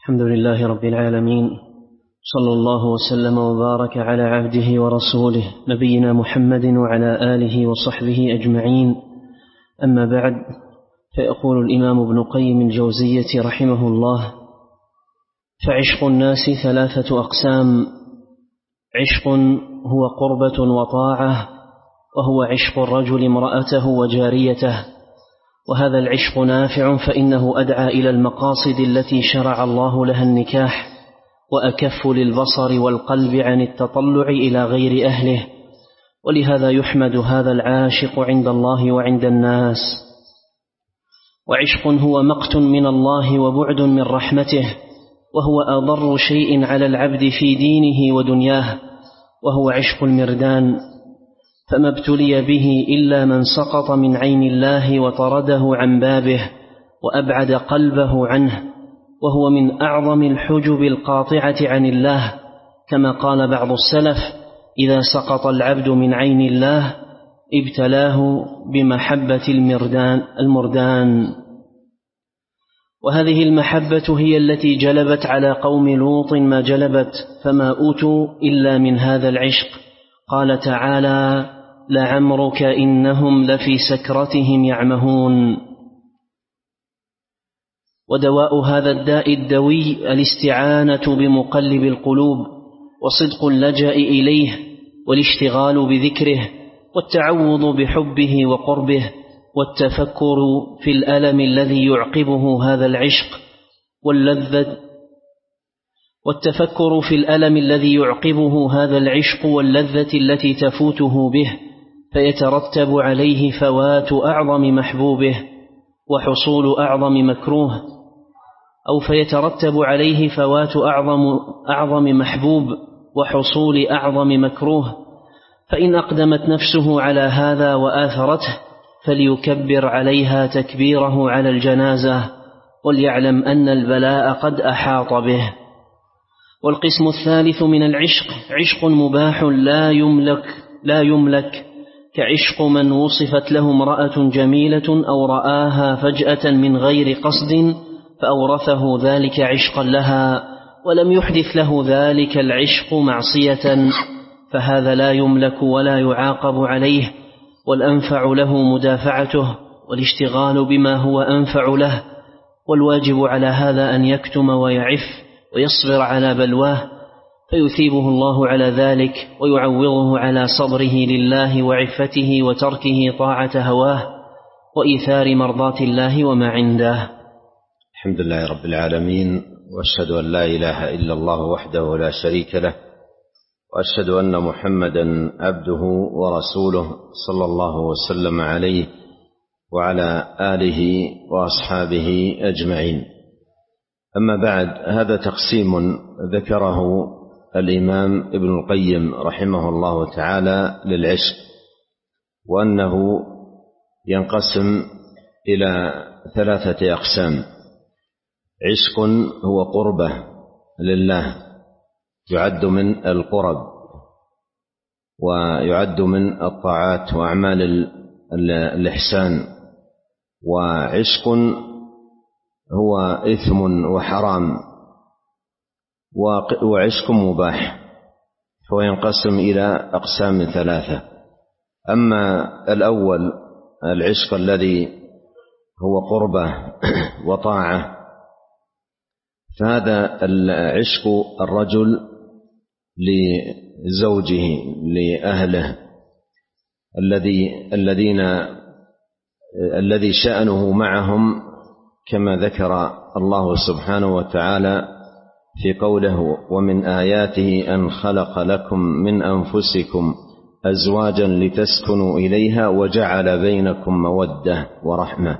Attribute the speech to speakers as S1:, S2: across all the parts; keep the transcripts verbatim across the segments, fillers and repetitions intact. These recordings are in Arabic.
S1: الحمد لله رب العالمين، صلى الله وسلم وبارك على عبده ورسوله نبينا محمد وعلى آله وصحبه أجمعين. أما بعد، فيقول الإمام ابن قيم الجوزية رحمه الله: فعشق الناس ثلاثة أقسام: عشق هو قربة وطاعة، وهو عشق الرجل امرأته وجاريته، وهذا العشق نافع فإنه أدعى إلى المقاصد التي شرع الله لها النكاح، وأكف للبصر والقلب عن التطلع إلى غير أهله، ولهذا يحمد هذا العاشق عند الله وعند الناس. وعشق هو مقت من الله وبعد من رحمته، وهو أضر شيء على العبد في دينه ودنياه، وهو عشق المردان، فما ابتلي به إلا من سقط من عين الله وطرده عن بابه وأبعد قلبه عنه، وهو من أعظم الحجب القاطعة عن الله، كما قال بعض السلف: إذا سقط العبد من عين الله ابتلاه بمحبة المردان, المردان. وهذه المحبة هي التي جلبت على قوم لوط ما جلبت، فما أوتوا إلا من هذا العشق. قال تعالى: لعمرك إنهم لفي سكرتهم يعمهون. ودواء هذا الداء الدوي الاستعانة بمقلب القلوب، وصدق اللجأ إليه، والاشتغال بذكره، والتعوض بحبه وقربه، والتفكر في الألم الذي يعقبه هذا العشق واللذة والتفكر في الألم الذي يعقبه هذا العشق واللذة التي تفوته به، فيترتب عليه فوات أعظم محبوبه وحصول أعظم مكروه، أو فيترتب عليه فوات أعظم, أعظم محبوب وحصول أعظم مكروه. فإن أقدمت نفسه على هذا وآثرته فليكبر عليها تكبيره على الجنازة، وليعلم أن البلاء قد أحاط به. والقسم الثالث من العشق عشق مباح لا يملك, لا يملك كعشق من وصفت له امرأة جميلة أو رآها فجأة من غير قصد فأورثه ذلك عشقا لها، ولم يحدث له ذلك العشق معصية، فهذا لا يملك ولا يعاقب عليه، والأنفع له مدافعته والاشتغال بما هو أنفع له. والواجب على هذا أن يكتم ويعف ويصبر على بلواه، فيثيبه الله على ذلك ويعوضه على صبره لله وعفته وتركه طاعة هواه وإيثار مرضات الله وما عنده.
S2: الحمد لله رب العالمين، وأشهد أن لا إله إلا الله وحده لا شريك له، وأشهد أن محمدا عبده ورسوله صلى الله وسلم عليه وعلى آله وأصحابه أجمعين. أما بعد، هذا تقسيم ذكره الإمام ابن القيم رحمه الله تعالى للعشق، وأنه ينقسم إلى ثلاثة أقسام: عشق هو قربة لله، يعد من القرب ويعد من الطاعات وأعمال الإحسان. وعشق هو إثم وحرام، وعشق مباح، فهو ينقسم إلى أقسام ثلاثة. أما الأول العشق الذي هو قربة وطاعة، فهذا العشق الرجل لزوجه لأهله الذي الذين الذي شأنه معهم، كما ذكر الله سبحانه وتعالى في قوله: ومن آياته أن خلق لكم من أنفسكم أزواجا لتسكنوا إليها وجعل بينكم مودة ورحمة.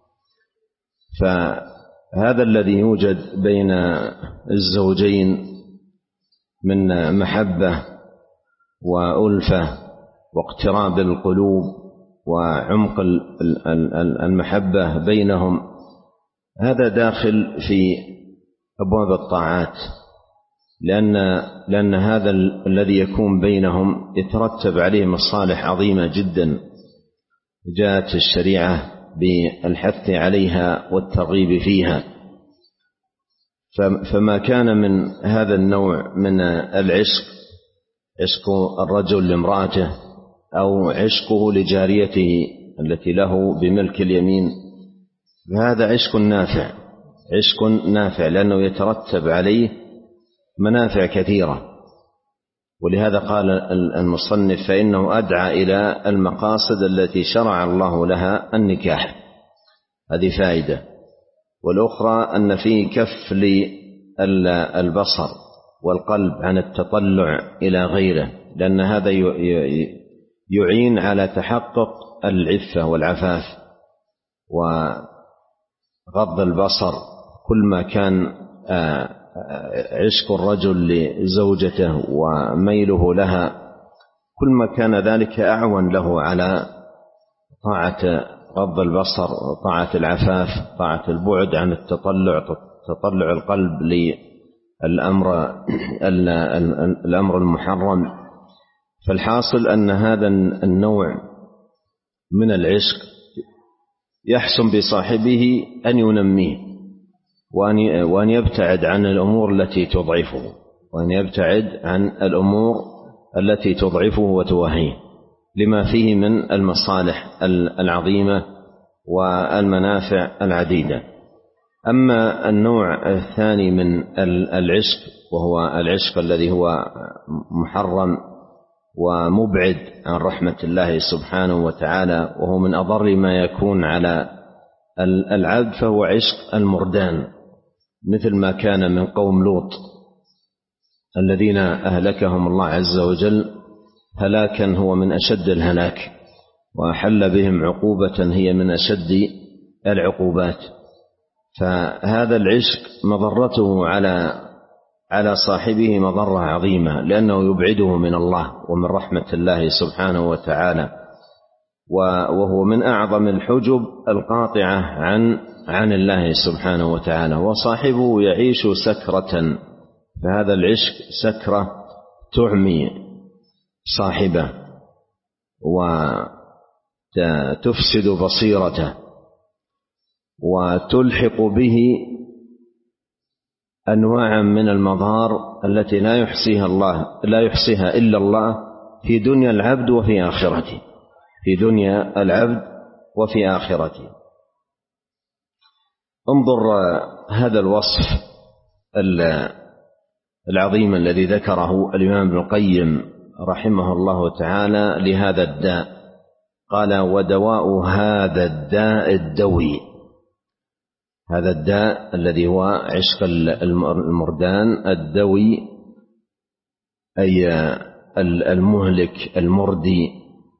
S2: فهذا الذي يوجد بين الزوجين من محبة وألفة واقتراب القلوب وعمق المحبة بينهم، هذا داخل في أبواب الطاعات، لأن, لأن هذا الذي يكون بينهم يترتب عليه مصالح عظيمة جدا، جاءت الشريعة بالحث عليها والترغيب فيها. فما كان من هذا النوع من العشق، عشق الرجل لامرأته أو عشقه لجاريته التي له بملك اليمين، فهذا عشق نافع، عشق نافع لأنه يترتب عليه منافع كثيرة. ولهذا قال المصنف فإنه أدعى إلى المقاصد التي شرع الله لها النكاح، هذه فائدة. والأخرى أن فيه كف للبصر والقلب عن التطلع إلى غيره، لأن هذا يعين على تحقق العفة والعفاف. وغض البصر كل ما كان عشق الرجل لزوجته وميله لها كل ما كان ذلك أعون له على طاعة غض البصر وطاعة العفاف، طاعة البعد عن التطلع، تطلع القلب للأمر الأمر المحرم. فالحاصل أن هذا النوع من العشق يحسن بصاحبه أن ينميه وأن يبتعد عن الأمور التي تضعفه، وأن يبتعد عن الأمور التي تضعفه وتوهيه، لما فيه من المصالح العظيمة والمنافع العديدة. أما النوع الثاني من العشق وهو العشق الذي هو محرم ومبعد عن رحمة الله سبحانه وتعالى، وهو من أضر ما يكون على العبد، فهو عشق المردان، مثل ما كان من قوم لوط الذين أهلكهم الله عز وجل هلاكا هو من أشد الهلاك، وأحل بهم عقوبة هي من أشد العقوبات. فهذا العشق مضرته على على صاحبه مضرة عظيمة، لأنه يبعده من الله ومن رحمة الله سبحانه وتعالى، وهو من أعظم الحجب القاطعة عن عن الله سبحانه وتعالى. وصاحبه يعيش سكرة، فهذا العشق سكرة تعمي صاحبه وتفسد بصيرته وتلحق به أنواعا من المضار التي لا يحصيها الله لا يحصيها إلا الله في دنيا العبد وفي آخرته، في دنيا العبد وفي آخرته. انظر هذا الوصف العظيم الذي ذكره الإمام ابن القيم رحمه الله تعالى لهذا الداء، قال: ودواء هذا الداء الدوي. هذا الداء الذي هو عشق المردان الدوي، أي المهلك المردي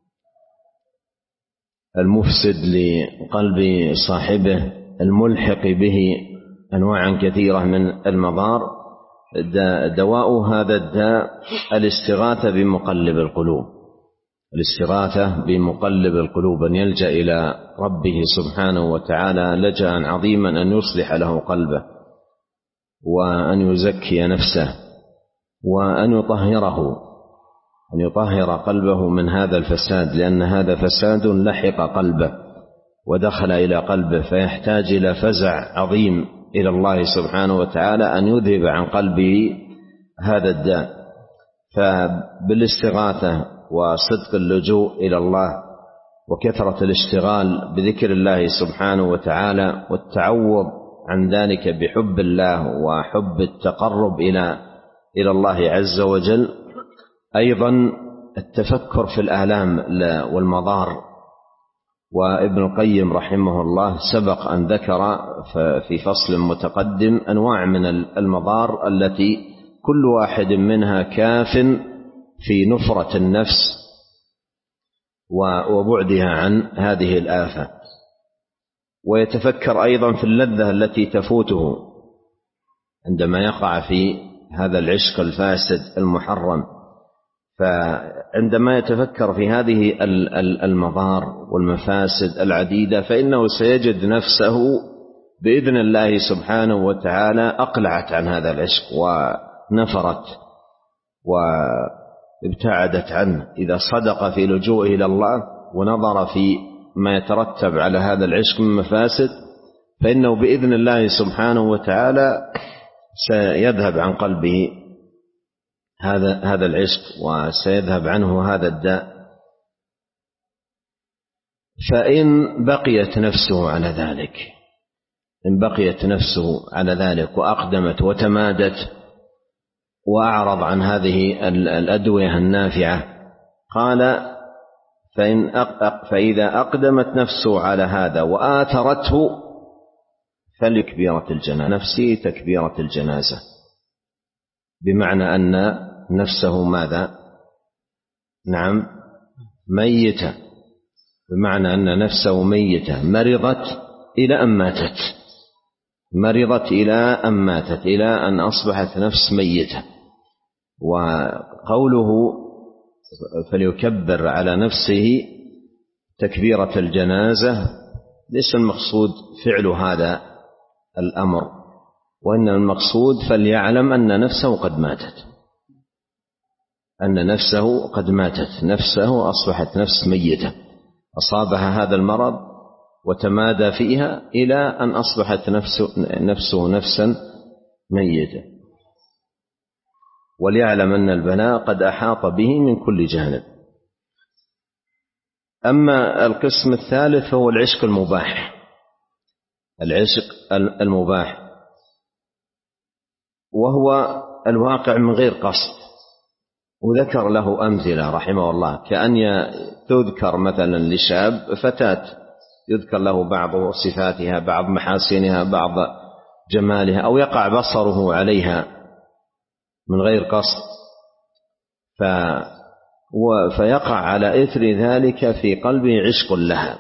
S2: المفسد لقلب صاحبه، الملحق به أنواعا كثيرة من المضار. دواء هذا الداء الاستغاثة بمقلب القلوب، الاستغاثة بمقلب القلوب، أن يلجأ إلى ربه سبحانه وتعالى لجأ عظيما أن يصلح له قلبه، وأن يزكي نفسه، وأن يطهره، أن يطهر قلبه من هذا الفساد، لأن هذا فساد لحق قلبه ودخل إلى قلبه، فيحتاج إلى فزع عظيم إلى الله سبحانه وتعالى أن يذهب عن قلبه هذا الداء. فبالاستغاثة وصدق اللجوء إلى الله وكثرة الاشتغال بذكر الله سبحانه وتعالى والتعوض عن ذلك بحب الله وحب التقرب إلى إلى الله عز وجل، أيضا التفكر في الآلام والمضار. وابن القيم رحمه الله سبق أن ذكر في فصل متقدم أنواع من المضار التي كل واحد منها كاف في نفرة النفس وبعدها عن هذه الآفة. ويتفكر أيضا في اللذة التي تفوته عندما يقع في هذا العشق الفاسد المحرم. فعندما يتفكر في هذه المضار والمفاسد العديدة فإنه سيجد نفسه بإذن الله سبحانه وتعالى أقلعت عن هذا العشق ونفرت وابتعدت عنه. إذا صدق في لجوءه إلى الله ونظر في ما يترتب على هذا العشق من مفاسد، فإنه بإذن الله سبحانه وتعالى سيذهب عن قلبه هذا هذا العشق وسيذهب عنه هذا الداء. فإن بقيت نفسه على ذلك إن بقيت نفسه على ذلك وأقدمت وتمادت وأعرض عن هذه الأدوية النافعة، قال فإن أق... فإذا أقدمت نفسه على هذا وآثرته فلكبيرة الجنازة نفسي تكبيرة الجنازة، بمعنى أن نفسه ماذا؟ نعم ميتة، بمعنى أن نفسه ميتة مرضت إلى أن ماتت مرضت إلى أن ماتت إلى أن أصبحت نفس ميتة. وقوله فليكبر على نفسه تكبيرة الجنازة ليس المقصود فعل هذا الأمر، وإن المقصود فليعلم أن نفسه قد ماتت أن نفسه قد ماتت نفسه أصبحت نفس ميتة، أصابها هذا المرض وتمادى فيها إلى أن أصبحت نفسه, نفسه نفسا ميتة. وليعلم أن البلاء قد أحاط به من كل جانب. أما القسم الثالث فهو العشق المباح العشق المباح وهو الواقع من غير قصد، وذكر له أمثلة رحمه الله، كأن تذكر مثلا لشاب فتاة يذكر له بعض صفاتها بعض محاسنها بعض جمالها، أو يقع بصره عليها من غير قصد ف فيقع على إثر ذلك في قلبه عشق لها.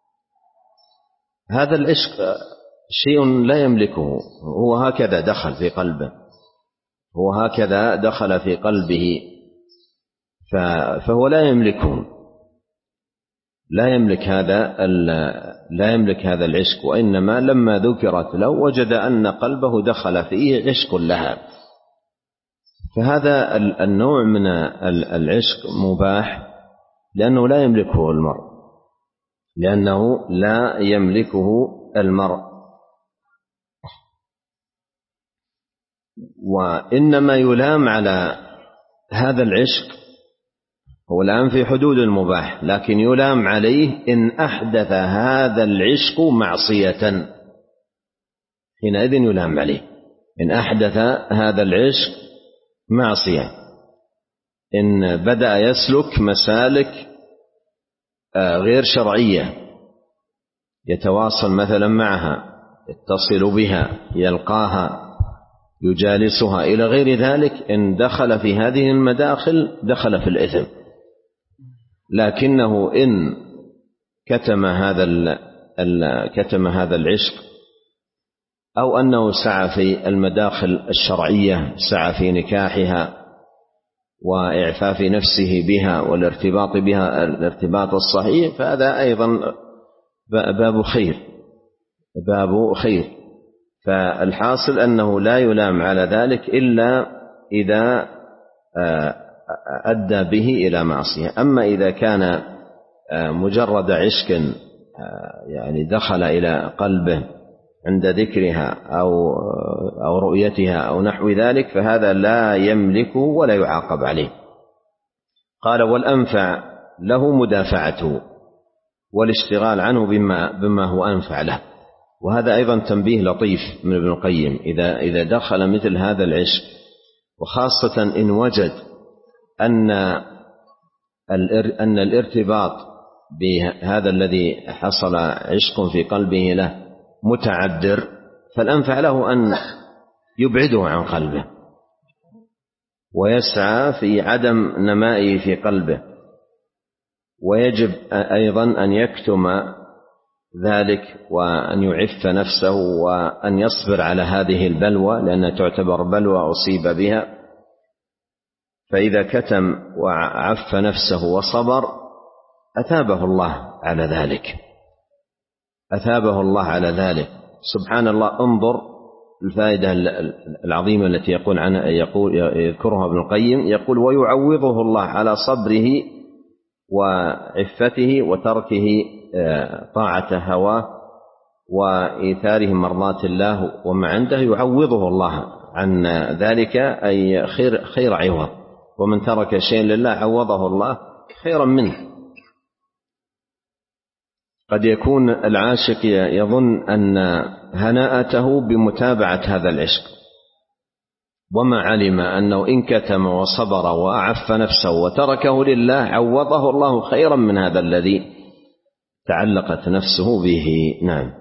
S2: هذا العشق شيء لا يملكه، هو هكذا دخل في قلبه هو هكذا دخل في قلبه فهو لا يملكه لا يملك هذا لا يملك هذا العشق، وإنما لما ذكرت له وجد أن قلبه دخل فيه عشق لها. فهذا النوع من العشق مباح لأنه لا يملكه المرء لأنه لا يملكه المرء وإنما يلام على هذا العشق هو الآن في حدود المباح، لكن يلام عليه إن أحدث هذا العشق معصية، حينئذ يلام عليه إن أحدث هذا العشق معصية، إن بدأ يسلك مسالك غير شرعية، يتواصل مثلا معها، يتصل بها، يلقاها، يجالسها إلى غير ذلك، إن دخل في هذه المداخل دخل في الإثم. لكنه إن كتم هذا كتم هذا العشق أو أنه سعى في المداخل الشرعية، سعى في نكاحها وإعفاف نفسه بها والارتباط بها الارتباط الصحيح، فهذا أيضا باب خير باب خير فالحاصل أنه لا يلام على ذلك إلا إذا أدى به إلى معصية. أما إذا كان مجرد عشق يعني دخل إلى قلبه عند ذكرها أو أو رؤيتها أو نحو ذلك فهذا لا يملكه ولا يعاقب عليه. قال والأنفع له مدافعته والاشتغال عنه بما بما هو أنفع له. وهذا أيضا تنبيه لطيف من ابن القيم، إذا إذا دخل مثل هذا العشق، وخاصة إن وجد أن أن الارتباط بهذا الذي حصل عشق في قلبه له متعذر، فالأنفع له أن يبعده عن قلبه ويسعى في عدم نمائه في قلبه. ويجب أيضا أن يكتم ذلك وأن يعف نفسه وأن يصبر على هذه البلوى، لأنها تعتبر بلوى أصيب بها. فإذا كتم وعف نفسه وصبر أثابه الله على ذلك أثابه الله على ذلك سبحان الله. انظر الفائدة العظيمة التي يقول عنها يقول يذكرها ابن القيم، يقول ويعوضه الله على صبره وعفته وتركه طاعة هواه وإيثاره مرضات الله وما عنده، يعوضه الله عن ذلك أي خير, خير عوض، ومن ترك شيء لله عوضه الله خيرا منه. قد يكون العاشق يظن أن هناءته بمتابعة هذا العشق، وما علم أنه إن كتم وصبر وأعف نفسه وتركه لله عوضه الله خيرا من هذا الذي تعلقت نفسه به. نعم.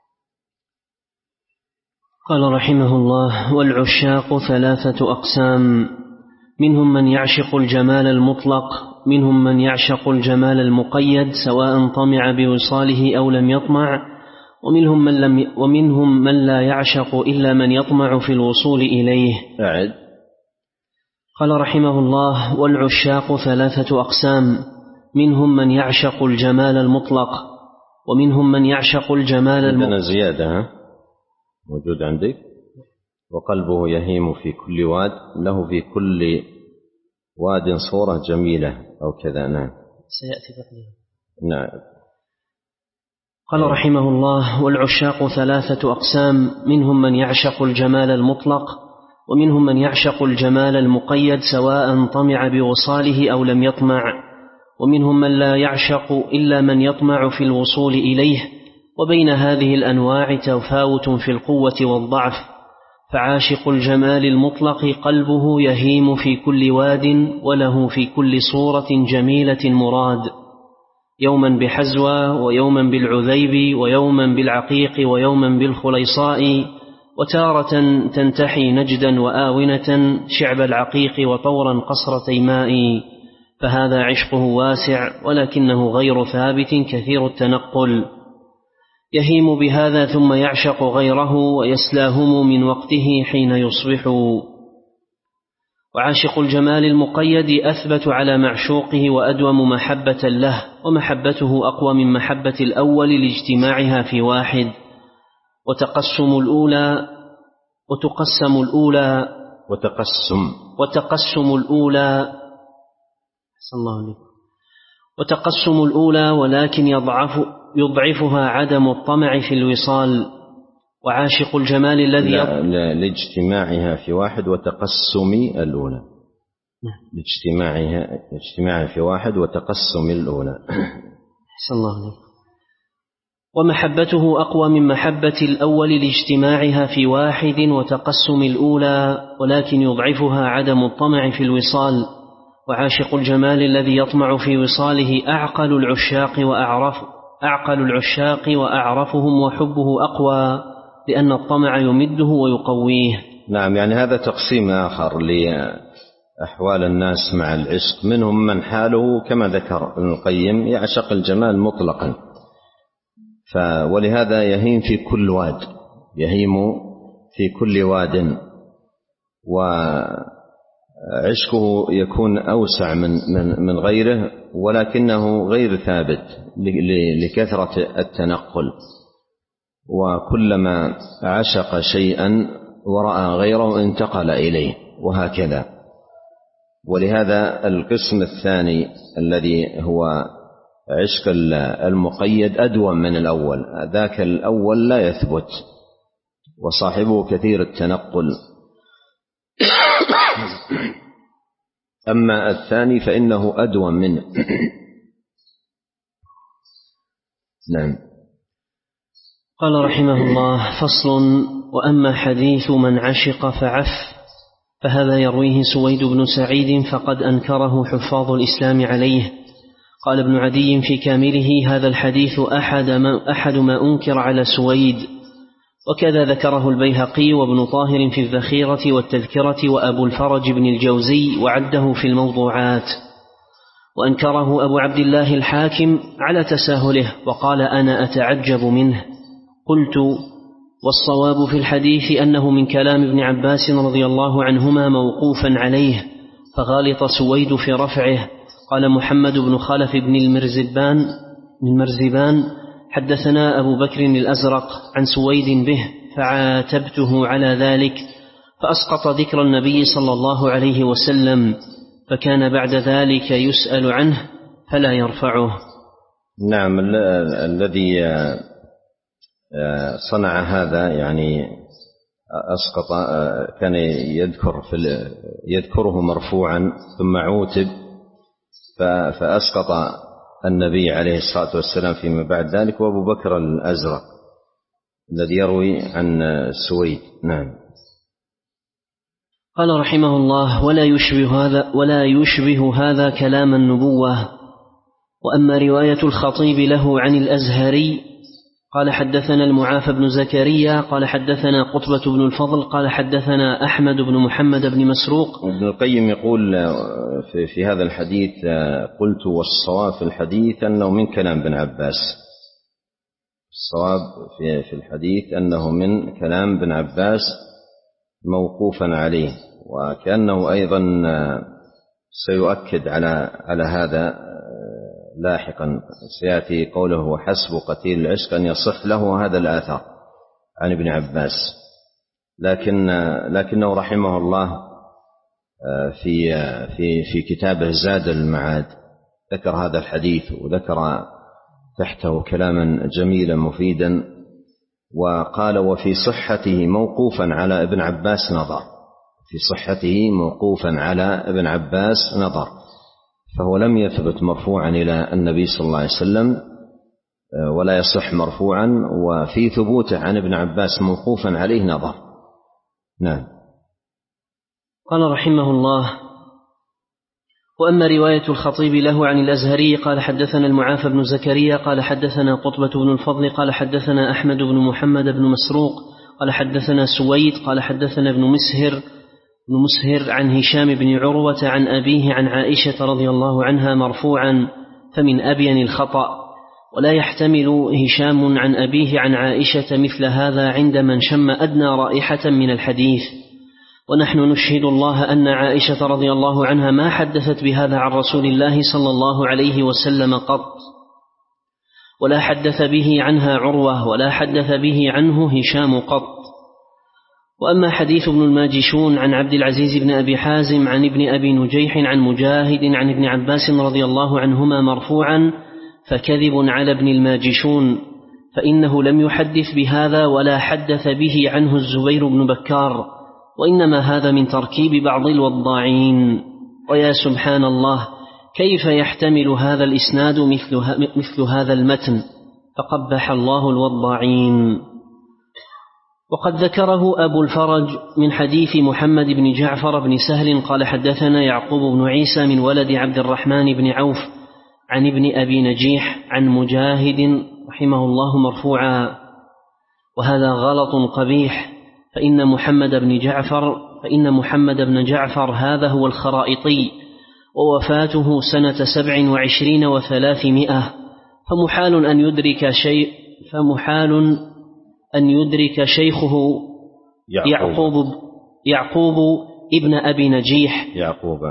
S1: قال رحمه الله: والعشاق ثلاثة أقسام، منهم من يعشق الجمال المطلق، منهم من يعشق الجمال المقيد سواء طمع بوصاله أو لم يطمع، ومنهم من, لم ومنهم من لا يعشق إلا من يطمع في الوصول إليه.
S2: أعد.
S1: قال رحمه الله: والعشاق ثلاثة أقسام، منهم من يعشق الجمال المطلق، ومنهم من يعشق الجمال المطلق.
S2: عندنا زيادة موجود عندك: وقلبه يهيم في كل واد، له في كل واد صورة جميلة أو كذا. نعم،
S1: سيأتي بعدها.
S2: نعم.
S1: قال رحمه الله: والعشاق ثلاثة أقسام، منهم من يعشق الجمال المطلق، ومنهم من يعشق الجمال المقيد سواء طمع بوصاله أو لم يطمع، ومنهم من لا يعشق إلا من يطمع في الوصول إليه، وبين هذه الأنواع تفاوت في القوة والضعف. فعاشق الجمال المطلق قلبه يهيم في كل واد، وله في كل صورة جميلة مراد، يوما بحزوى، ويوما بالعذيب، ويوما بالعقيق، ويوما بالخليصاء، وتارة تنتحي نجدا وآونة شعب العقيق وطورا قصر تيماء. فهذا عشقه واسع، ولكنه غير ثابت كثير التنقل، يهيم بهذا ثم يعشق غيره ويسلاهم من وقته حين يصبح. وعاشق الجمال المقيد أثبت على معشوقه وأدوم محبة له، ومحبته أقوى من محبة الأول لاجتماعها في واحد. وتقسم الأولى وتقسم الأولى
S2: وتقسم
S1: وتقسم الأولى الله عليكم وتقسم الأولى ولكن يضعف يضعفها عدم الطمع في الوصال. وعاشق الجمال الذي
S2: لا لا لاجتماعها في واحد، وتقسم الأولى لاجتماعها اجتماعها في واحد وتقسم الأولى.
S1: صلى الله عليه. ومحبته أقوى من محبة الأول لاجتماعها في واحد وتقسم الأولى، ولكن يضعفها عدم الطمع في الوصال. وعاشق الجمال الذي يطمع في وصاله أعقل العشاق وأعرف أعقل العشاق وأعرفهم، وحبه أقوى لأن الطمع يمده ويقويه.
S2: نعم، يعني هذا تقسيم آخر لأحوال الناس مع العشق. منهم من حاله كما ذكر ابن القيم يعشق الجمال مطلقا، ولهذا يهيم في كل واد، يهيم في كل واد، وعشقه يكون أوسع من, من, من غيره، ولكنه غير ثابت لكثرة التنقل. وكلما عشق شيئا ورأى غيره انتقل إليه، وهكذا. ولهذا القسم الثاني الذي هو عشق المقيد أدوم من الأول، ذاك الأول لا يثبت وصاحبه كثير التنقل. أما الثاني فإنه أدوم منه. نعم.
S1: قال رحمه الله: فصل. وأما حديث من عشق فعف فهذا يرويه سويد بن سعيد، فقد أنكره حفاظ الإسلام عليه. قال ابن عدي في كامله: هذا الحديث أحد ما, أحد ما أنكر على سويد. وكذا ذكره البيهقي وابن طاهر في الذخيرة والتذكرة، وأبو الفرج بن الجوزي وعده في الموضوعات. وأنكره أبو عبد الله الحاكم على تساهله، وقال: أنا أتعجب منه. قلت: والصواب في الحديث أنه من كلام ابن عباس رضي الله عنهما موقوفا عليه، فغالط سويد في رفعه. قال محمد بن خلف بن المرزبان من مرزبان: حدثنا أبو بكر الأزرق عن سويد به، فعاتبته على ذلك، فأسقط ذكر النبي صلى الله عليه وسلم، فكان بعد ذلك يسأل عنه فلا يرفعه.
S2: نعم. الذي صنع هذا يعني أسقط، كان يذكر في يذكره مرفوعا ثم عوتب فأسقط النبي عليه الصلاة والسلام فيما بعد ذلك، وأبو بكر الأزرق الذي يروي عن سويد. نعم.
S1: قال رحمه الله: ولا يشبه هذا ولا يشبه هذا كلام النبوة. وأما رواية الخطيب له عن الأزهري قال حدثنا المعافى بن زكريا قال حدثنا قطبة بن الفضل قال حدثنا أحمد بن محمد بن مسروق.
S2: ابن القيم يقول في, في هذا الحديث: قلت والصواب في الحديث أنه من كلام ابن عباس. الصواب في, في الحديث أنه من كلام ابن عباس موقوفا عليه، وكأنه أيضا سيؤكد على على هذا لاحقا، سيأتي قوله: وحسب قتيل العشق أن يصح له هذا الآثار عن ابن عباس. لكن لكنه رحمه الله في في في كتابه زاد المعاد ذكر هذا الحديث، وذكر تحته كلاما جميلا مفيدا، وقال: وفي صحته موقوفا على ابن عباس نظر. في صحته موقوفا على ابن عباس نظر، فهو لم يثبت مرفوعا إلى النبي صلى الله عليه وسلم ولا يصح مرفوعا، وفي ثبوته عن ابن عباس موقوفا عليه نظر. نعم.
S1: قال رحمه الله: وأما رواية الخطيب له عن الأزهري قال حدثنا المعافى بن زكريا قال حدثنا قطبة بن الفضل قال حدثنا أحمد بن محمد بن مسروق قال حدثنا سويد قال حدثنا ابن مسهر بن مسهر عن هشام بن عروة عن أبيه عن عائشة رضي الله عنها مرفوعا، فمن أبين الخطأ، ولا يحتمل هشام عن أبيه عن عائشة مثل هذا عند من شم أدنى رائحة من الحديث. ونحن نشهد الله أن عائشة رضي الله عنها ما حدثت بهذا عن رسول الله صلى الله عليه وسلم قط، ولا حدث به عنها عروة، ولا حدث به عنه هشام قط. وأما حديث ابن الماجشون عن عبد العزيز بن أبي حازم عن ابن أبي نجيح عن مجاهد عن ابن عباس رضي الله عنهما مرفوعا فكذب على ابن الماجشون، فإنه لم يحدث بهذا ولا حدث به عنه الزبير بن بكار، وإنما هذا من تركيب بعض الوضاعين. ويا سبحان الله، كيف يحتمل هذا الإسناد مثل, مثل هذا المتن؟ فقبح الله الوضاعين. وقد ذكره أبو الفرج من حديث محمد بن جعفر بن سهل قال حدثنا يعقوب بن عيسى من ولد عبد الرحمن بن عوف عن ابن أبي نجيح عن مجاهد رحمه الله مرفوعا، وهذا غلط قبيح، فإن محمد بن جعفر فإن محمد بن جعفر هذا هو الخرائطي، ووفاته سنة سبع وعشرين وثلاثمائة، فمحال أن يدرك شيء فمحال أن يدرك شيخه يعقوب يعقوب, يعقوب ابن أبي نجيح
S2: يعقوب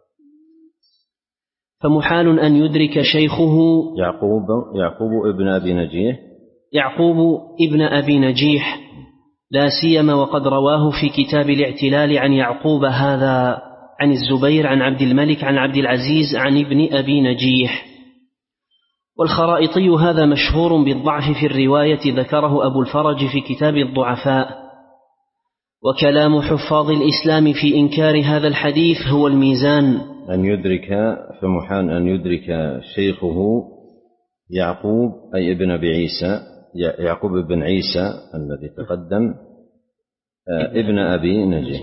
S1: فمحال أن يدرك شيخه
S2: يعقوب يعقوب ابن أبي نجيح
S1: يعقوب ابن أبي نجيح لا سيما وقد رواه في كتاب الاعتلال عن يعقوب هذا عن الزبير عن عبد الملك عن عبد العزيز عن ابن أبي نجيح. والخرائطي هذا مشهور بالضعف في الرواية، ذكره أبو الفرج في كتاب الضعفاء. وكلام حفاظ الإسلام في إنكار هذا الحديث هو الميزان.
S2: أن يدرك فمحال أن يدرك شيخه يعقوب أي ابن أبي عيسى يعقوب بن عيسى الذي تقدم ابن أبي نجيح.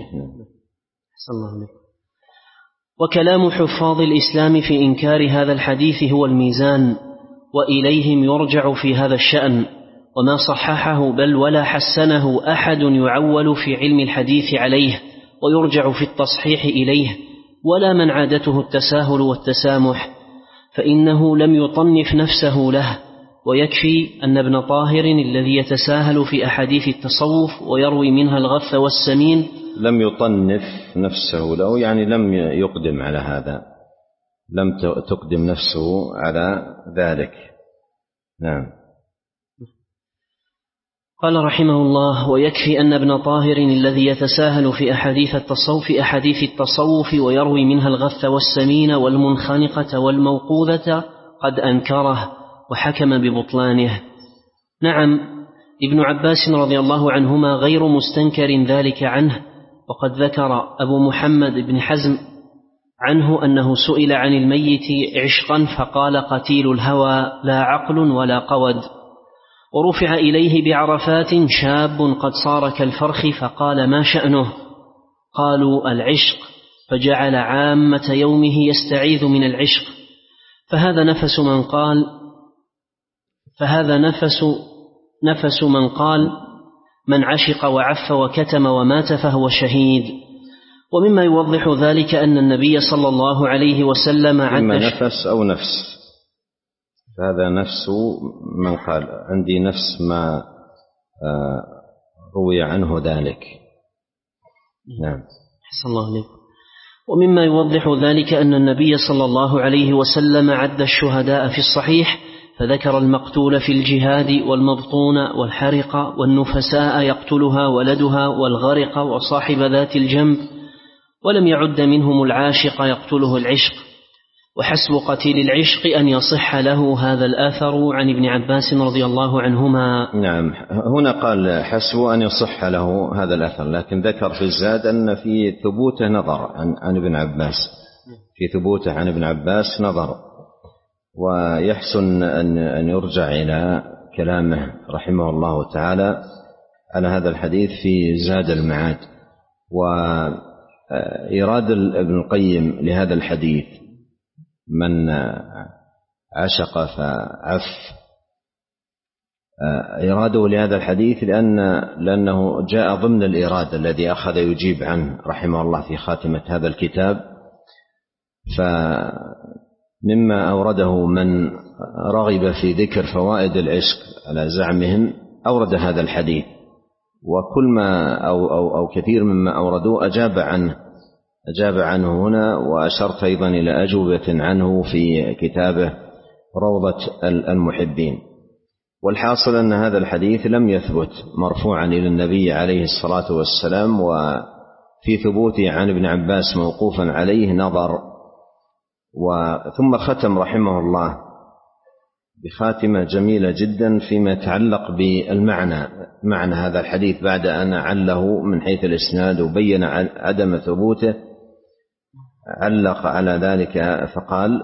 S1: وكلام حفاظ الإسلام في إنكار هذا الحديث هو الميزان، وإليهم يرجع في هذا الشأن، وما صححه بل ولا حسنه أحد يعول في علم الحديث عليه ويرجع في التصحيح إليه، ولا من عادته التساهل والتسامح، فإنه لم يطنف نفسه له. ويكفي أن ابن طاهر الذي يتساهل في أحاديث التصوف ويروي منها الغث والسمين
S2: لم يطنف نفسه له، يعني لم يقدم على هذا، لم تقدم نفسه على ذلك. نعم.
S1: قال رحمه الله: ويكفي أن ابن طاهر الذي يتساهل في أحاديث التصوف في أحاديث التصوف ويروي منها الغث والسمين والمنخنقة والموقوذة قد أنكره وحكم ببطلانه. نعم، ابن عباس رضي الله عنهما غير مستنكر ذلك عنه، وقد ذكر أبو محمد بن حزم عنه أنه سئل عن الميت عشقا فقال: قتيل الهوى لا عقل ولا قود. ورفع إليه بعرفات شاب قد صار كالفرخ فقال: ما شأنه؟ قالوا: العشق، فجعل عامة يومه يستعيذ من العشق. فهذا نفس من قال فهذا نفس نفس من قال: من عشق وعف وكتم ومات فهو شهيد. ومما يوضح ذلك أن النبي صلى الله عليه وسلم عد
S2: إما نفس أو نفس، هذا نفس من قال، عندي نفس ما روي عنه ذلك. نعم.
S1: حسن الله عليك. ومما يوضح ذلك أن النبي صلى الله عليه وسلم عد الشهداء في الصحيح، فذكر المقتول في الجهاد والمبطون والحرق والنفساء يقتلها ولدها والغرق وصاحب ذات الجنب، ولم يعد منهم العاشق يقتله العشق. وحسب قتيل العشق أن يصح له هذا الآثر عن ابن عباس رضي الله عنهما.
S2: نعم، هنا قال حسب أن يصح له هذا الأثر، لكن ذكر في الزاد أن في ثبوته نظر عن, عن ابن عباس، في ثبوته عن ابن عباس نظر، ويحسن أن, أن يرجع إلى كلامه رحمه الله تعالى على هذا الحديث في زاد المعاد. وإيراد ابن القيم لهذا الحديث من عشق فعف، إراده لهذا الحديث لأن لأنه جاء ضمن الإرادة الذي أخذ يجيب عنه رحمه الله في خاتمة هذا الكتاب. فمما أورده من رغب في ذكر فوائد العشق على زعمهم أورد هذا الحديث، وكل ما أو, أو, أو كثير مما أوردوه أجاب عنه أجاب عنه هنا، وأشرت أيضا إلى أجوبة عنه في كتابه روضة المحبين. والحاصل أن هذا الحديث لم يثبت مرفوعا إلى النبي عليه الصلاة والسلام، وفي ثبوته عن ابن عباس موقوفا عليه نظر. وثم ختم رحمه الله بخاتمة جميلة جدا فيما يتعلق بالمعنى، معنى هذا الحديث، بعد أن عله من حيث الإسناد وبين عدم ثبوته علق على ذلك فقال: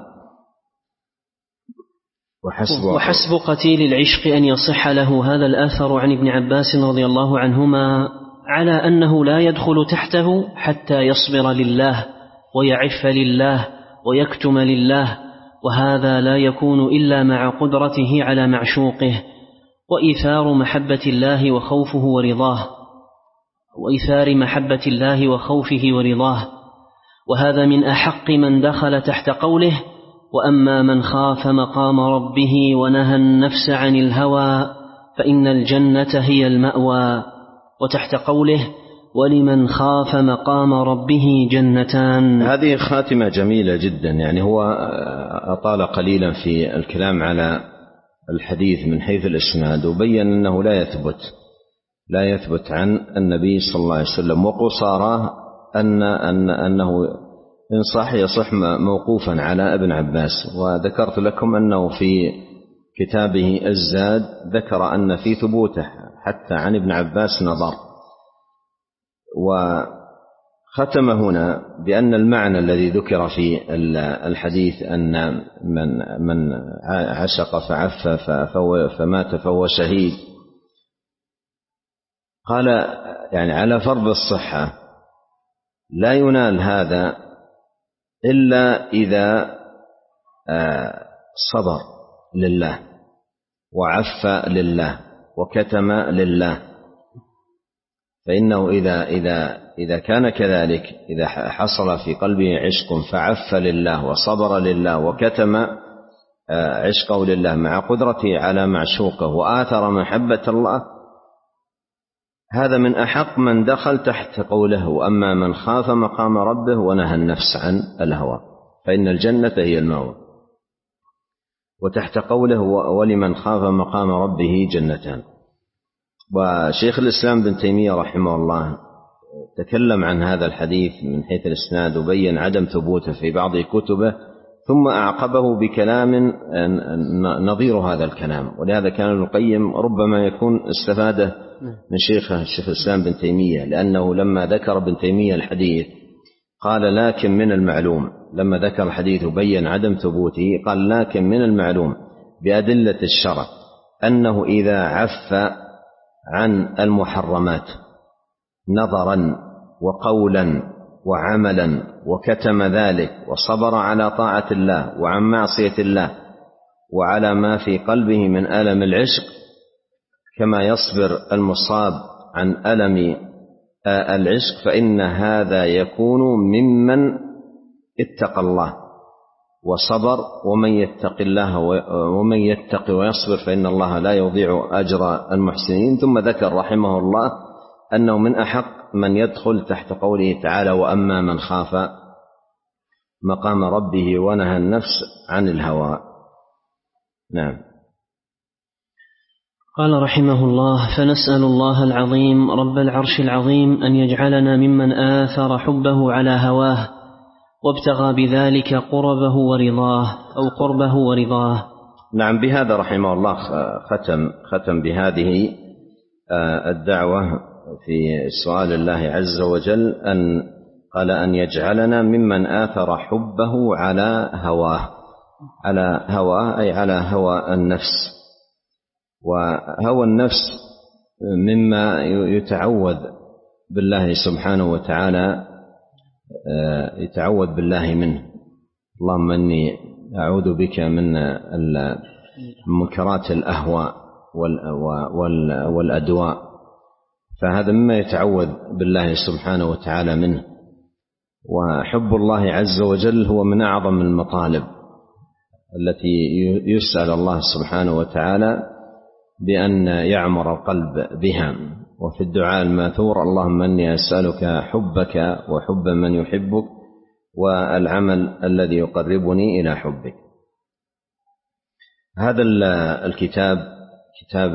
S2: وحسب,
S1: وحسب قتيل العشق أن يصح له هذا الآثر عن ابن عباس رضي الله عنهما على أنه لا يدخل تحته حتى يصبر لله ويعف لله ويكتم لله، وهذا لا يكون إلا مع قدرته على معشوقه، وإيثار محبة الله وخوفه ورضاه وإيثار محبة الله وخوفه ورضاه وهذا من أحق من دخل تحت قوله: وأما من خاف مقام ربه ونهى النفس عن الهوى فإن الجنة هي المأوى، وتحت قوله: ولمن خاف مقام ربه جنتان.
S2: هذه خاتمة جميلة جدا، يعني هو أطال قليلا في الكلام على الحديث من حيث الإسناد، وبين أنه لا يثبت لا يثبت عن النبي صلى الله عليه وسلم، وقصاره أن أن أنه إن صح يصح موقوفا على ابن عباس. وذكرت لكم أنه في كتابه الزاد ذكر أن في ثبوته حتى عن ابن عباس نظر. وختم هنا بأن المعنى الذي ذكر في الحديث أن من من عشق فعف فمات فهو شهيد، قال يعني على فرض الصحة لا ينال هذا إلا إذا صبر لله وعف لله وكتم لله، فإنه إذا إذا إذا كان كذلك، إذا حصل في قلبه عشق فعف لله وصبر لله وكتم عشقه لله مع قدرته على معشوقه وآثر محبة الله، هذا من أحق من دخل تحت قوله: وأما من خاف مقام ربه ونهى النفس عن الهوى فإن الجنة هي المأوى، وتحت قوله: ولمن خاف مقام ربه جنتان. وشيخ الإسلام بن تيمية رحمه الله تكلم عن هذا الحديث من حيث الإسناد وبين عدم ثبوته في بعض كتبه، ثم أعقبه بكلام نظير هذا الكلام. ولهذا كان ابن القيم ربما يكون استفاده من شيخه الشيخ الإسلام بن تيمية، لأنه لما ذكر ابن تيمية الحديث قال لكن من المعلوم، لما ذكر الحديث وبين عدم ثبوته قال لكن من المعلوم بأدلة الشرع أنه إذا عف عن المحرمات نظرا وقولا وعملا وكتم ذلك وصبر على طاعة الله وعن معصية الله وعلى ما في قلبه من ألم العشق كما يصبر المصاب عن ألم العشق، فإن هذا يكون ممن اتقى الله وصبر. ومن يتق الله ومن يتق ويصبر فإن الله لا يضيع أجر المحسنين. ثم ذكر رحمه الله أنه من أحق من يدخل تحت قوله تعالى وأما من خاف مقام ربه ونهى النفس عن الهوى. نعم.
S1: قال رحمه الله: فنسأل الله العظيم رب العرش العظيم أن يجعلنا ممن آثر حبه على هواه وابتغى بذلك قربه ورضاه أو قربه ورضاه.
S2: نعم. بهذا رحمه الله ختم ختم بهذه الدعوة في سؤال الله عز وجل أن قال أن يجعلنا ممن آثر حبه على هواه، على هواه أي على هوى النفس. وهوى النفس مما يتعوذ بالله سبحانه وتعالى يتعوذ بالله منه. اللهم إني أعوذ بك من منكرات الأهواء والأدواء، فهذا مما يتعوذ بالله سبحانه وتعالى منه. وحب الله عز وجل هو من أعظم المطالب التي يسأل الله سبحانه وتعالى بأن يعمر القلب بها. وفي الدعاء الماثور: اللهم إني أسألك حبك وحب من يحبك والعمل الذي يقربني إلى حبك. هذا الكتاب كتاب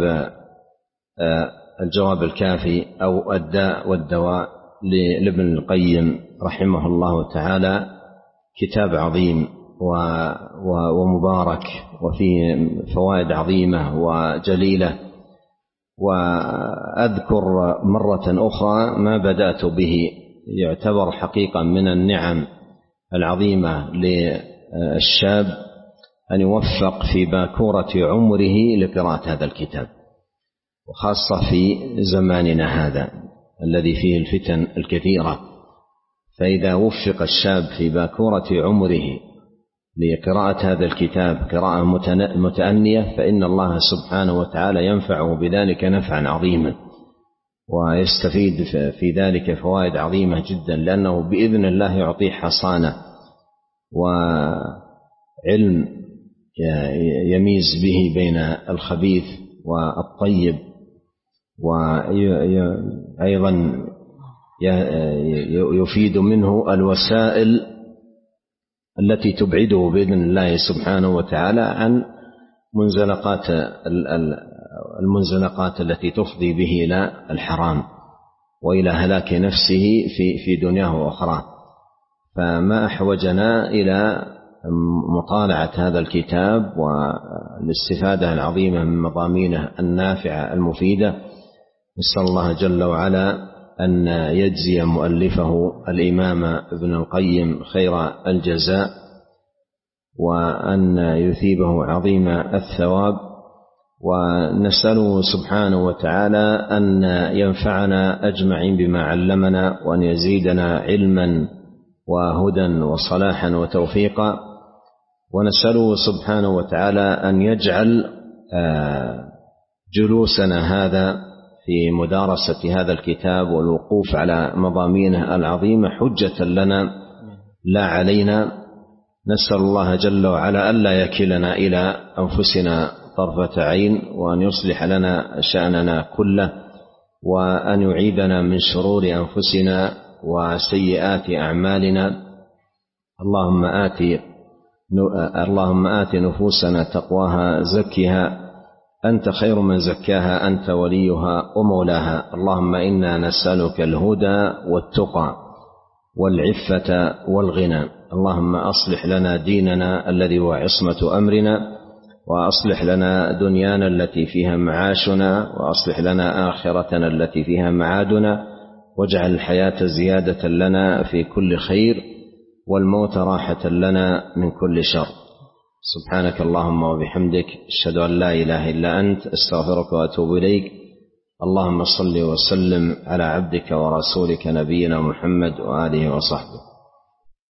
S2: الجواب الكافي أو الداء والدواء لابن القيم رحمه الله تعالى كتاب عظيم ومبارك وفيه فوائد عظيمة وجليلة. وأذكر مرة أخرى ما بدأت به، يعتبر حقيقة من النعم العظيمة للشاب أن يوفق في باكورة عمره لقراءة هذا الكتاب، وخاصة في زماننا هذا الذي فيه الفتن الكثيرة. فإذا وفق الشاب في باكورة عمره لقراءة هذا الكتاب قراءة متأنية فإن الله سبحانه وتعالى ينفعه بذلك نفعا عظيما، ويستفيد في ذلك فوائد عظيمة جدا، لأنه بإذن الله يعطيه حصانة وعلم يميز به بين الخبيث والطيب، وأيضا يفيد منه الوسائل التي تبعده بإذن الله سبحانه وتعالى عن منزلقات المنزلقات التي تفضي به إلى الحرام وإلى هلاك نفسه في في دنياه وأخراه. فما أحوجنا إلى مطالعة هذا الكتاب والاستفادة العظيمة من مضامينه النافعة المفيدة. نسأل الله جل وعلا أن يجزي مؤلفه الإمام ابن القيم خير الجزاء، وأن يثيبه عظيم الثواب. ونسأله سبحانه وتعالى أن ينفعنا أجمعين بما علمنا، وأن يزيدنا علما وهدى وصلاحا وتوفيقا. ونسأله سبحانه وتعالى أن يجعل جلوسنا هذا في مدارسة هذا الكتاب والوقوف على مضامينه العظيمة حجة لنا لا علينا. نسأل الله جل وعلا ألا يكلنا إلى أنفسنا طرفة عين، وأن يصلح لنا شأننا كله، وأن يعيذنا من شرور أنفسنا وسيئات أعمالنا. اللهم آت اللهم آت نفوسنا تقواها زكها أنت خير من زكاها أنت وليها ومولاها. اللهم إنا نسألك الهدى والتقى والعفة والغنى. اللهم أصلح لنا ديننا الذي هو عصمة أمرنا، وأصلح لنا دنيانا التي فيها معاشنا، وأصلح لنا آخرتنا التي فيها معادنا، واجعل الحياة زيادة لنا في كل خير، والموت راحة لنا من كل شر. سبحانك اللهم وبحمدك، أشهد أن لا إله إلا أنت، أستغفرك وأتوب إليك. اللهم صل وسلم على عبدك ورسولك نبينا محمد وآله وصحبه.